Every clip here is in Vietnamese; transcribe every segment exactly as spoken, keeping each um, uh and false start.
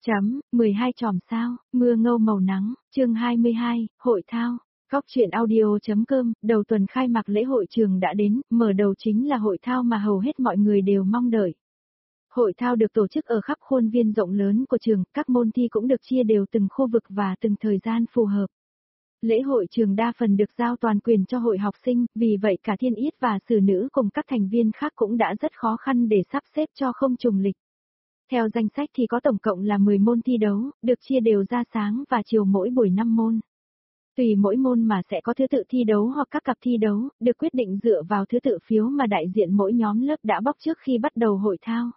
Chấm, mười hai chòm sao, mưa ngâu màu nắng, chương hai mươi hai, hội thao. Góc truyện audio.com, đầu tuần khai mạc lễ hội trường đã đến, mở đầu chính là hội thao mà hầu hết mọi người đều mong đợi. Hội thao được tổ chức ở khắp khuôn viên rộng lớn của trường, các môn thi cũng được chia đều từng khu vực và từng thời gian phù hợp. Lễ hội trường đa phần được giao toàn quyền cho hội học sinh, vì vậy cả thiên yết và sử nữ cùng các thành viên khác cũng đã rất khó khăn để sắp xếp cho không trùng lịch. Theo danh sách thì có tổng cộng là mười môn thi đấu, được chia đều ra sáng và chiều mỗi buổi năm môn. Tùy mỗi môn mà sẽ có thứ tự thi đấu hoặc các cặp thi đấu, được quyết định dựa vào thứ tự phiếu mà đại diện mỗi nhóm lớp đã bóc trước khi bắt đầu hội thao.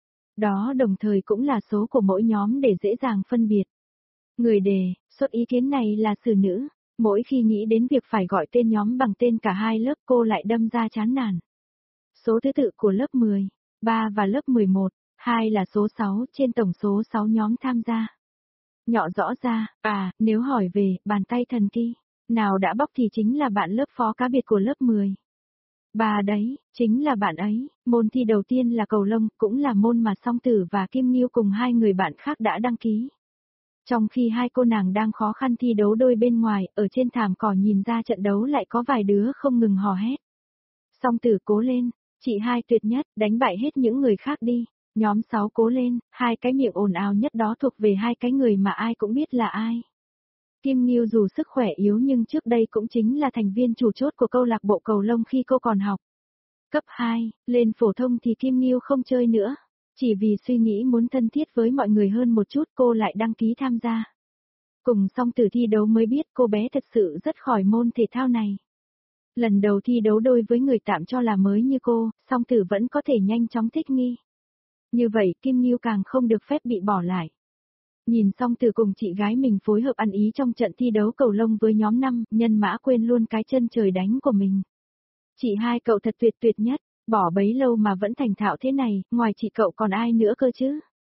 Đó đồng thời cũng là số của mỗi nhóm để dễ dàng phân biệt. Người đề xuất ý kiến này là sử nữ, mỗi khi nghĩ đến việc phải gọi tên nhóm bằng tên cả hai lớp cô lại đâm ra chán nản. Số thứ tự của lớp mười, ba và lớp mười một. hai là số sáu trên tổng số sáu nhóm tham gia. Nhỏ rõ ra, à, nếu hỏi về bàn tay thần kỳ, nào đã bóc thì chính là bạn lớp phó cá biệt của lớp mười. Bà đấy, chính là bạn ấy, môn thi đầu tiên là cầu lông, cũng là môn mà Song Tử và Kim Nghiêu cùng hai người bạn khác đã đăng ký. Trong khi hai cô nàng đang khó khăn thi đấu đôi bên ngoài, ở trên thảm cỏ nhìn ra trận đấu lại có vài đứa không ngừng hò hét. Song Tử cố lên, chị hai tuyệt nhất, đánh bại hết những người khác đi. Nhóm sáu cố lên, hai cái miệng ồn ào nhất đó thuộc về hai cái người mà ai cũng biết là ai. Kim Nghiêu dù sức khỏe yếu nhưng trước đây cũng chính là thành viên chủ chốt của câu lạc bộ cầu lông khi cô còn học. Cấp hai, lên phổ thông thì Kim Nghiêu không chơi nữa. Chỉ vì suy nghĩ muốn thân thiết với mọi người hơn một chút cô lại đăng ký tham gia. Cùng Song Tử thi đấu mới biết cô bé thật sự rất khỏi môn thể thao này. Lần đầu thi đấu đôi với người tạm cho là mới như cô, Song Tử vẫn có thể nhanh chóng thích nghi. Như vậy Kim Nghiêu càng không được phép bị bỏ lại. Nhìn Song Tử cùng chị gái mình phối hợp ăn ý trong trận thi đấu cầu lông với nhóm năm, Nhân Mã quên luôn cái chân trời đánh của mình. Chị hai cậu thật tuyệt tuyệt nhất, bỏ bấy lâu mà vẫn thành thạo thế này, ngoài chị cậu còn ai nữa cơ chứ?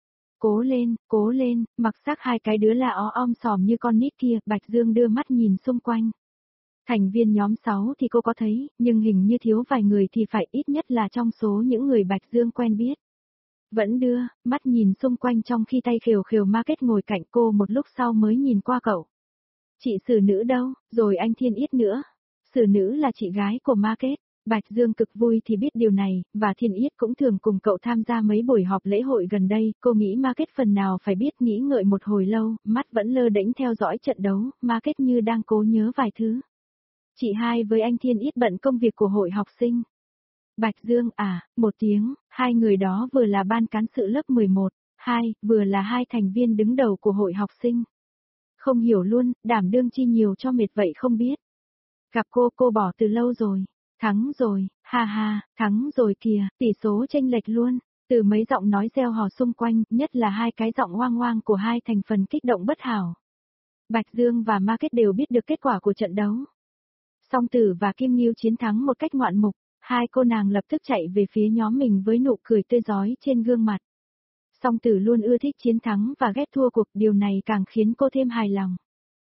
Cố lên, cố lên, mặc xác hai cái đứa là ó om sòm như con nít kia, Bạch Dương đưa mắt nhìn xung quanh. Thành viên nhóm sáu thì cô có thấy, nhưng hình như thiếu vài người thì phải ít nhất là trong số những người Bạch Dương quen biết. Vẫn đưa, mắt nhìn xung quanh trong khi tay khều khều ma kết ngồi cạnh cô một lúc sau mới nhìn qua cậu. Chị sử nữ đâu, rồi anh Thiên Yết nữa. Sử nữ là chị gái của ma kết. Bạch Dương cực vui thì biết điều này, và Thiên Yết cũng thường cùng cậu tham gia mấy buổi họp lễ hội gần đây. Cô nghĩ ma kết phần nào phải biết nghĩ ngợi một hồi lâu, mắt vẫn lơ đễnh theo dõi trận đấu, ma kết như đang cố nhớ vài thứ. Chị hai với anh Thiên Yết bận công việc của hội học sinh. Bạch Dương à, một tiếng, hai người đó vừa là ban cán sự lớp mười một, hai, vừa là hai thành viên đứng đầu của hội học sinh. Không hiểu luôn, đảm đương chi nhiều cho mệt vậy không biết. Gặp cô cô bỏ từ lâu rồi, thắng rồi, ha ha, thắng rồi kìa, tỷ số chênh lệch luôn, từ mấy giọng nói reo hò xung quanh, nhất là hai cái giọng oang oang của hai thành phần kích động bất hảo. Bạch Dương và Ma Kết đều biết được kết quả của trận đấu. Song Tử và Kim Nghiêu chiến thắng một cách ngoạn mục. Hai cô nàng lập tức chạy về phía nhóm mình với nụ cười tươi rói trên gương mặt. Song Tử luôn ưa thích chiến thắng và ghét thua cuộc, điều này càng khiến cô thêm hài lòng.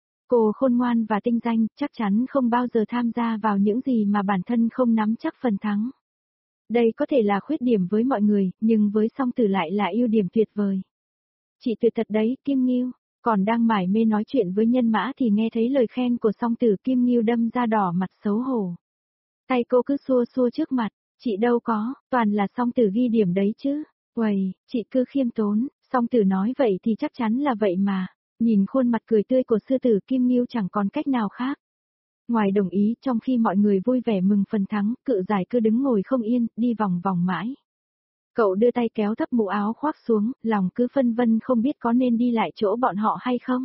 Cô khôn ngoan và tinh danh, chắc chắn không bao giờ tham gia vào những gì mà bản thân không nắm chắc phần thắng. Đây có thể là khuyết điểm với mọi người, nhưng với Song Tử lại là ưu điểm tuyệt vời. Chị tuyệt thật đấy, Kim Nghiêu. Còn đang mải mê nói chuyện với Nhân Mã thì nghe thấy lời khen của Song Tử, Kim Nghiêu đâm ra đỏ mặt xấu hổ. Tay cô cứ xua xua trước mặt, chị đâu có, toàn là Song Tử ghi điểm đấy chứ. Uầy, chị cứ khiêm tốn, Song Tử nói vậy thì chắc chắn là vậy mà. Nhìn khuôn mặt cười tươi của sư tử Kim Nghiêu chẳng còn cách nào khác. Ngoài đồng ý, trong khi mọi người vui vẻ mừng phần thắng, Cự Giải cứ đứng ngồi không yên, đi vòng vòng mãi. Cậu đưa tay kéo thấp mũ áo khoác xuống, lòng cứ phân vân không biết có nên đi lại chỗ bọn họ hay không.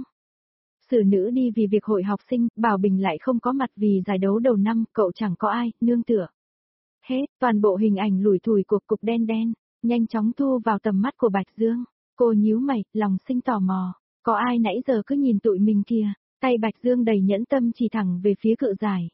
Sử nữ đi vì việc hội học sinh, Bảo Bình lại không có mặt vì giải đấu đầu năm, cậu chẳng có ai, nương tựa. Hết, toàn bộ hình ảnh lủi thủi của cục đen đen, nhanh chóng thu vào tầm mắt của Bạch Dương. Cô nhíu mày, lòng sinh tò mò, có ai nãy giờ cứ nhìn tụi mình kìa, tay Bạch Dương đầy nhẫn tâm chỉ thẳng về phía Cự Giải.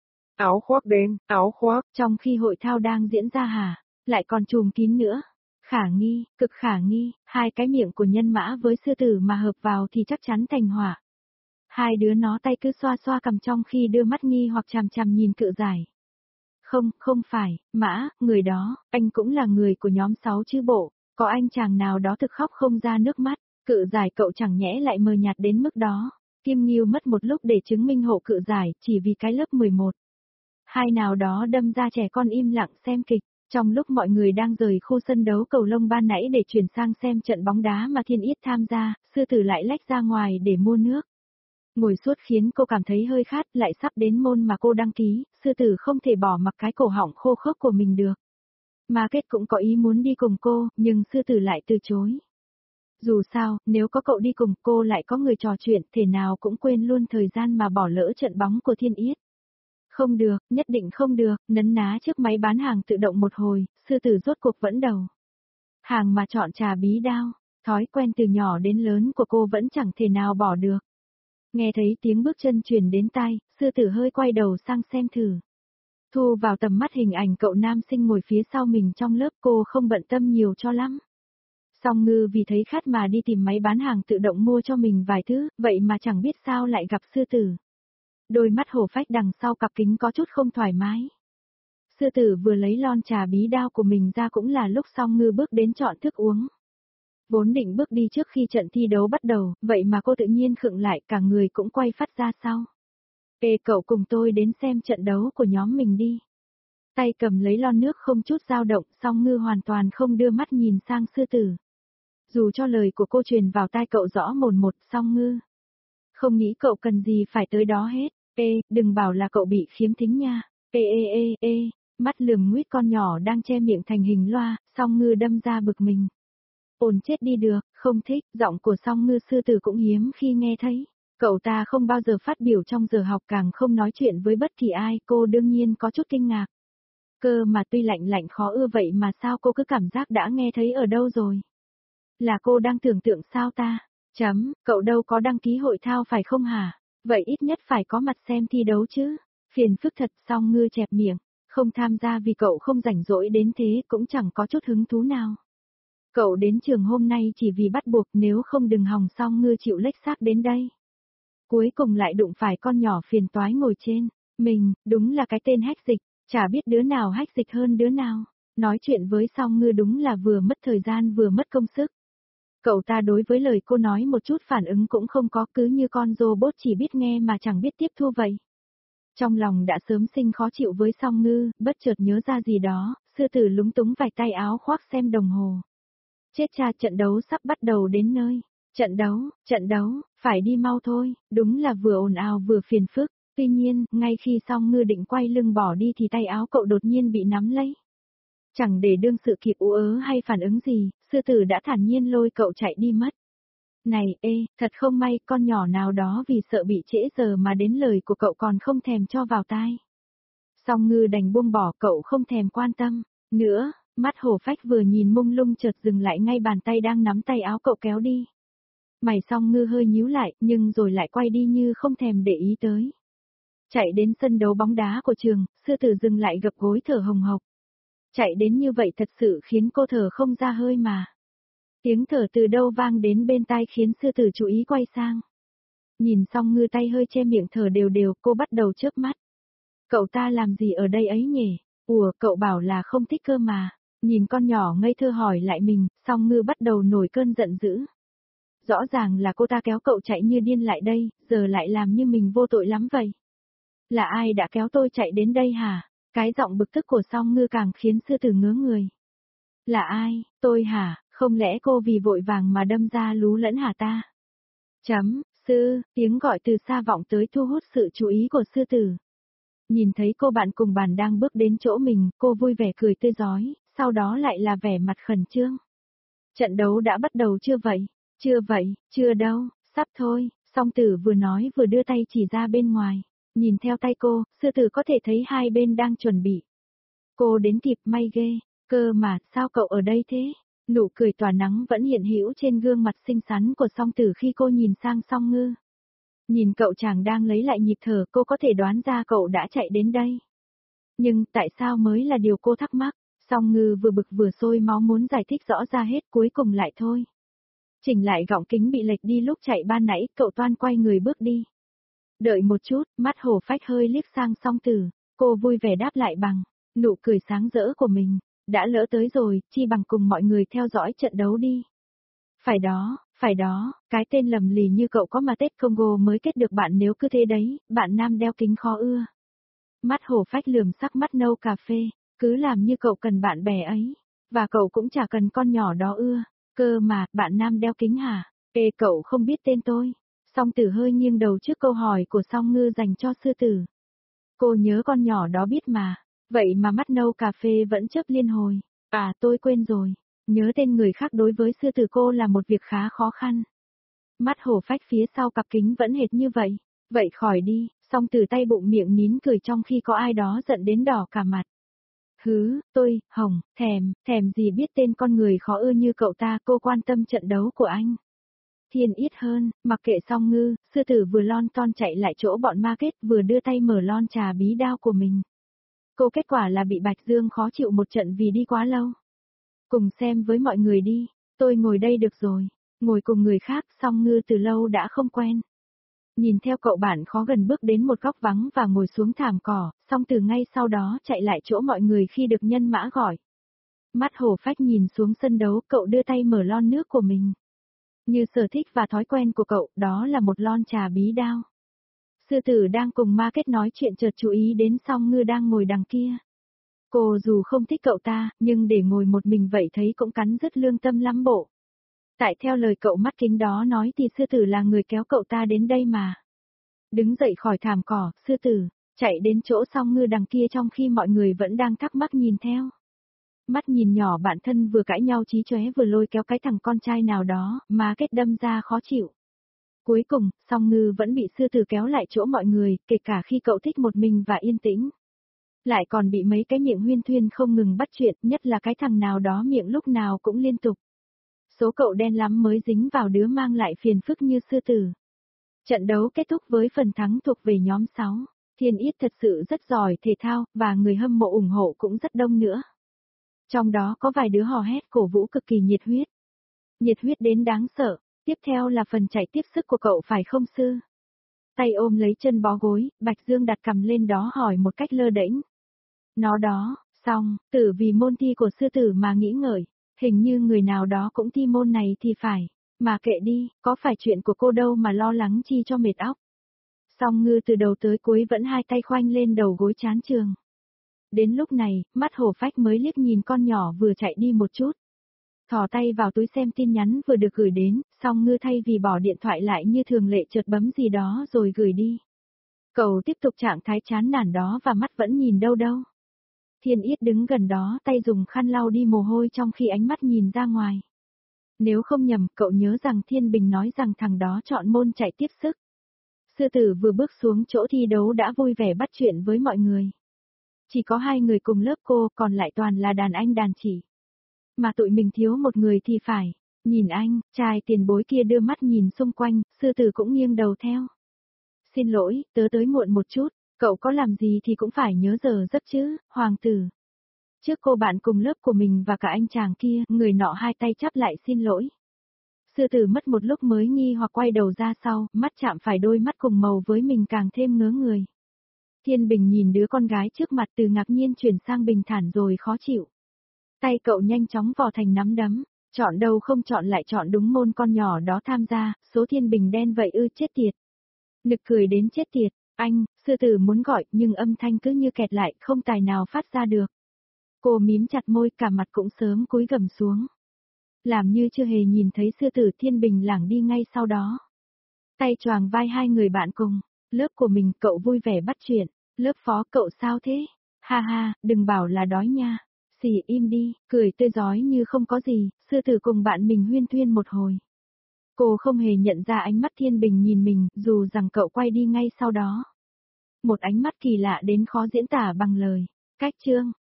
Áo khoác đen, áo khoác, trong khi hội thao đang diễn ra hả, lại còn trùm kín nữa. Khả nghi, cực khả nghi, hai cái miệng của Nhân Mã với sư tử mà hợp vào thì chắc chắn thành hỏa. Hai đứa nó tay cứ xoa xoa cầm trong khi đưa mắt nghi hoặc chằm chằm nhìn Cự Giải. Không, không phải, Mã, người đó, anh cũng là người của nhóm sáu chứ bộ, có anh chàng nào đó thực khóc không ra nước mắt, Cự giải cậu chẳng nhẽ lại mờ nhạt đến mức đó. Kim Nghiêu mất một lúc để chứng minh hộ cự giải, chỉ vì cái lớp mười một. Hai nào đó đâm ra trẻ con im lặng xem kịch. Trong lúc mọi người đang rời khu sân đấu cầu lông ban nãy để chuyển sang xem trận bóng đá mà Thiên Yết tham gia, sư tử lại lách ra ngoài để mua nước. Ngồi suốt khiến cô cảm thấy hơi khát, lại sắp đến môn mà cô đăng ký, sư tử không thể bỏ mặc cái cổ họng khô khốc của mình được. Mà Kết cũng có ý muốn đi cùng cô, nhưng sư tử lại từ chối. Dù sao, nếu có cậu đi cùng cô lại có người trò chuyện, thể nào cũng quên luôn thời gian mà bỏ lỡ trận bóng của Thiên Yết. Không được, nhất định không được, nấn ná trước máy bán hàng tự động một hồi, sư tử rốt cuộc vẫn đầu. Hàng mà chọn trà bí đao, thói quen từ nhỏ đến lớn của cô vẫn chẳng thể nào bỏ được. Nghe thấy tiếng bước chân truyền đến tai, sư tử hơi quay đầu sang xem thử. Thu vào tầm mắt hình ảnh cậu nam sinh ngồi phía sau mình trong lớp, cô không bận tâm nhiều cho lắm. Song Ngư vì thấy khát mà đi tìm máy bán hàng tự động mua cho mình vài thứ, vậy mà chẳng biết sao lại gặp sư tử. Đôi mắt hổ phách đằng sau cặp kính có chút không thoải mái. Sư tử vừa lấy lon trà bí đao của mình ra cũng là lúc Song Ngư bước đến chọn thức uống. Vốn định bước đi trước khi trận thi đấu bắt đầu, vậy mà cô tự nhiên khựng lại, cả người cũng quay phát ra sau. Ê cậu cùng tôi đến xem trận đấu của nhóm mình đi. Tay cầm lấy lon nước không chút dao động, Song Ngư hoàn toàn không đưa mắt nhìn sang sư tử. Dù cho lời của cô truyền vào tai cậu rõ mồn một, Song Ngư. Không nghĩ cậu cần gì phải tới đó hết. Ê, đừng bảo là cậu bị khiếm thính nha. Ê ê ê ê, mắt lườm nguyết con nhỏ đang che miệng thành hình loa, Song Ngư đâm ra bực mình. Ồn chết đi được, không thích, giọng của Song Ngư sư tử cũng hiếm khi nghe thấy. Cậu ta không bao giờ phát biểu trong giờ học, càng không nói chuyện với bất kỳ ai, cô đương nhiên có chút kinh ngạc. Cơ mà tuy lạnh lạnh khó ưa vậy mà sao cô cứ cảm giác đã nghe thấy ở đâu rồi. Là cô đang tưởng tượng sao ta? Chấm, cậu đâu có đăng ký hội thao phải không hả? Vậy ít nhất phải có mặt xem thi đấu chứ. Phiền phức thật. Song Ngư chẹp miệng, không tham gia vì cậu không rảnh rỗi đến thế, cũng chẳng có chút hứng thú nào. Cậu đến trường hôm nay chỉ vì bắt buộc, nếu không đừng hòng Song Ngư chịu lếch xác đến đây. Cuối cùng lại đụng phải con nhỏ phiền toái ngồi trên mình, đúng là cái tên hách dịch, chả biết đứa nào hách dịch hơn đứa nào. Nói chuyện với Song Ngư đúng là vừa mất thời gian vừa mất công sức. Cậu ta đối với lời cô nói một chút phản ứng cũng không có, cứ như con robot chỉ biết nghe mà chẳng biết tiếp thu vậy. Trong lòng đã sớm sinh khó chịu với Song Ngư, bất chợt nhớ ra gì đó, sư tử lúng túng vạch tay áo khoác xem đồng hồ. Chết cha, trận đấu sắp bắt đầu đến nơi. Trận đấu, trận đấu, phải đi mau thôi, đúng là vừa ồn ào vừa phiền phức. Tuy nhiên, ngay khi Song Ngư định quay lưng bỏ đi thì tay áo cậu đột nhiên bị nắm lấy. Chẳng để đương sự kịp ú ớ hay phản ứng gì, sư tử đã thản nhiên lôi cậu chạy đi mất. Này, ê, thật không may, con nhỏ nào đó vì sợ bị trễ giờ mà đến lời của cậu còn không thèm cho vào tai. Song Ngư đành buông bỏ, cậu không thèm quan tâm nữa, mắt hổ phách vừa nhìn mông lung chợt dừng lại ngay bàn tay đang nắm tay áo cậu kéo đi. Mày Song Ngư hơi nhíu lại, nhưng rồi lại quay đi như không thèm để ý tới. Chạy đến sân đấu bóng đá của trường, sư tử dừng lại gập gối thở hồng hộc. Chạy đến như vậy thật sự khiến cô thở không ra hơi mà. Tiếng thở từ đâu vang đến bên tai khiến sư tử chú ý quay sang. Nhìn Song Ngư tay hơi che miệng thở đều đều, cô bắt đầu chớp mắt. Cậu ta làm gì ở đây ấy nhỉ? Ủa, cậu bảo là không thích cơ mà. Nhìn con nhỏ ngây thơ hỏi lại mình, Song Ngư bắt đầu nổi cơn giận dữ. Rõ ràng là cô ta kéo cậu chạy như điên lại đây, giờ lại làm như mình vô tội lắm vậy. Là ai đã kéo tôi chạy đến đây hả? Cái giọng bực tức của Song Ngư càng khiến sư tử ngớ người. Là ai, tôi hả, không lẽ cô vì vội vàng mà đâm ra lú lẫn hả ta? Chấm, sư, tiếng gọi từ xa vọng tới thu hút sự chú ý của sư tử. Nhìn thấy cô bạn cùng bàn đang bước đến chỗ mình, cô vui vẻ cười tươi rói, sau đó lại là vẻ mặt khẩn trương. Trận đấu đã bắt đầu chưa vậy? Chưa vậy, chưa đâu, sắp thôi. Song tử vừa nói vừa đưa tay chỉ ra bên ngoài. Nhìn theo tay cô, sư tử có thể thấy hai bên đang chuẩn bị. Cô đến kịp, may ghê. Cơ mà, sao cậu ở đây thế? Nụ cười tỏa nắng vẫn hiện hữu trên gương mặt xinh xắn của Song tử khi cô nhìn sang Song Ngư. Nhìn cậu chàng đang lấy lại nhịp thở, cô có thể đoán ra cậu đã chạy đến đây. Nhưng tại sao mới là điều cô thắc mắc? Song Ngư vừa bực vừa sôi máu muốn giải thích rõ ra hết, cuối cùng lại thôi. Chỉnh lại gọng kính bị lệch đi lúc chạy ban nãy, cậu toan quay người bước đi. Đợi một chút, mắt hổ phách hơi liếc sang Song tử, cô vui vẻ đáp lại bằng nụ cười sáng rỡ của mình. Đã lỡ tới rồi, chi bằng cùng mọi người theo dõi trận đấu đi. Phải đó, Phải đó, cái tên lầm lì như cậu có mà Tết Congo mới kết được bạn nếu cứ thế đấy, bạn nam đeo kính khó ưa. Mắt hổ phách lườm sắc mắt nâu cà phê, cứ làm như cậu cần bạn bè ấy. Và cậu cũng chả cần con nhỏ đó ưa. Cơ mà, bạn nam đeo kính hả? Ê cậu không biết tên tôi. Song Tử hơi nghiêng đầu trước câu hỏi của Song Ngư dành cho sư tử. Cô nhớ con nhỏ đó biết mà. Vậy mà mắt nâu cà phê vẫn chớp liên hồi. À tôi quên rồi. Nhớ tên người khác đối với sư tử cô là một việc khá khó khăn. Mắt hổ phách phía sau cặp kính vẫn hệt như vậy. Vậy khỏi đi, Song Tử tay bụng miệng nín cười trong khi có ai đó giận đến đỏ cả mặt. Hứ, tôi, Hồng, thèm, thèm gì biết tên con người khó ưa như cậu ta, cô quan tâm trận đấu của anh. Thiên ít hơn, mặc kệ Song Ngư, sư tử vừa lon ton chạy lại chỗ bọn market vừa đưa tay mở lon trà bí đao của mình. Cô kết quả là bị Bạch Dương khó chịu một trận vì đi quá lâu. Cùng xem với mọi người đi, tôi ngồi đây được rồi, ngồi cùng người khác Song Ngư từ lâu đã không quen. Nhìn theo cậu bạn khó gần bước đến một góc vắng và ngồi xuống thảm cỏ, Song Tử ngay sau đó chạy lại chỗ mọi người khi được nhân mã gọi. Mắt hổ phách nhìn xuống sân đấu, cậu đưa tay mở lon nước của mình. Như sở thích và thói quen của cậu, đó là một lon trà bí đao. Sư tử đang cùng market nói chuyện chợt chú ý đến Song Ngư đang ngồi đằng kia. Cô dù không thích cậu ta, nhưng để ngồi một mình vậy thấy cũng cắn rứt lương tâm lắm bộ. Tại theo lời cậu mắt kính đó nói thì sư tử là người kéo cậu ta đến đây mà. Đứng dậy khỏi thảm cỏ, sư tử, chạy đến chỗ Song Ngư đằng kia trong khi mọi người vẫn đang thắc mắc nhìn theo. Mắt nhìn nhỏ bạn thân vừa cãi nhau chí chóe vừa lôi kéo cái thằng con trai nào đó, mà kết đâm ra khó chịu. Cuối cùng, Song Ngư vẫn bị sư tử kéo lại chỗ mọi người, kể cả khi cậu thích một mình và yên tĩnh. Lại còn bị mấy cái miệng huyên thuyên không ngừng bắt chuyện, nhất là cái thằng nào đó miệng lúc nào cũng liên tục. Số cậu đen lắm mới dính vào đứa mang lại phiền phức như sư tử. Trận đấu kết thúc với phần thắng thuộc về nhóm sáu. Thiên Yết thật sự rất giỏi thể thao, và người hâm mộ ủng hộ cũng rất đông nữa. Trong đó có vài đứa hò hét cổ vũ cực kỳ nhiệt huyết. Nhiệt huyết đến đáng sợ. Tiếp theo là phần chạy tiếp sức của cậu phải không sư? Tay ôm lấy chân bó gối, Bạch Dương đặt cằm lên đó hỏi một cách lơ đễnh. Nó đó, xong, tử vì môn thi của sư tử mà nghĩ ngợi. Hình như người nào đó cũng thi môn này thì phải. Mà kệ đi, có phải chuyện của cô đâu mà lo lắng chi cho mệt óc. Song Ngư từ đầu tới cuối vẫn hai tay khoanh lên đầu gối chán trường. Đến lúc này, mắt hổ phách mới liếc nhìn con nhỏ vừa chạy đi một chút. Thò tay vào túi xem tin nhắn vừa được gửi đến, Song Ngư thay vì bỏ điện thoại lại như thường lệ chợt bấm gì đó rồi gửi đi. Cậu tiếp tục trạng thái chán nản đó và mắt vẫn nhìn đâu đâu. Thiên Yết đứng gần đó tay dùng khăn lau đi mồ hôi trong khi ánh mắt nhìn ra ngoài. Nếu không nhầm, cậu nhớ rằng Thiên Bình nói rằng thằng đó chọn môn chạy tiếp sức. Sư tử vừa bước xuống chỗ thi đấu đã vui vẻ bắt chuyện với mọi người. Chỉ có hai người cùng lớp cô, còn lại toàn là đàn anh đàn chị. Mà tụi mình thiếu một người thì phải. Nhìn anh, trai tiền bối kia đưa mắt nhìn xung quanh, sư tử cũng nghiêng đầu theo. Xin lỗi, tớ tới muộn một chút, cậu có làm gì thì cũng phải nhớ giờ giấc chứ, hoàng tử. Trước cô bạn cùng lớp của mình và cả anh chàng kia, người nọ hai tay chắp lại xin lỗi. Sư tử mất một lúc mới nghi hoặc quay đầu ra sau, mắt chạm phải đôi mắt cùng màu với mình càng thêm ngớ người. Thiên Bình nhìn đứa con gái trước mặt từ ngạc nhiên chuyển sang bình thản rồi khó chịu. Tay cậu nhanh chóng vò thành nắm đấm, chọn đâu không chọn lại chọn đúng môn con nhỏ đó tham gia, số Thiên Bình đen vậy ư chết tiệt. Nực cười đến chết tiệt, anh, sư tử muốn gọi nhưng âm thanh cứ như kẹt lại không tài nào phát ra được. Cô mím chặt môi cả mặt cũng sớm cúi gằm xuống. Làm như chưa hề nhìn thấy sư tử Thiên Bình lảng đi ngay sau đó. Tay choàng vai hai người bạn cùng, lớp của mình cậu vui vẻ bắt chuyện, lớp phó cậu sao thế? Ha ha, đừng bảo là đói nha. Xì im đi, cười tươi rói như không có gì, sư tử cùng bạn mình huyên thuyên một hồi. Cô không hề nhận ra ánh mắt Thiên Bình nhìn mình, dù rằng cậu quay đi ngay sau đó. Một ánh mắt kỳ lạ đến khó diễn tả bằng lời. Cách chương,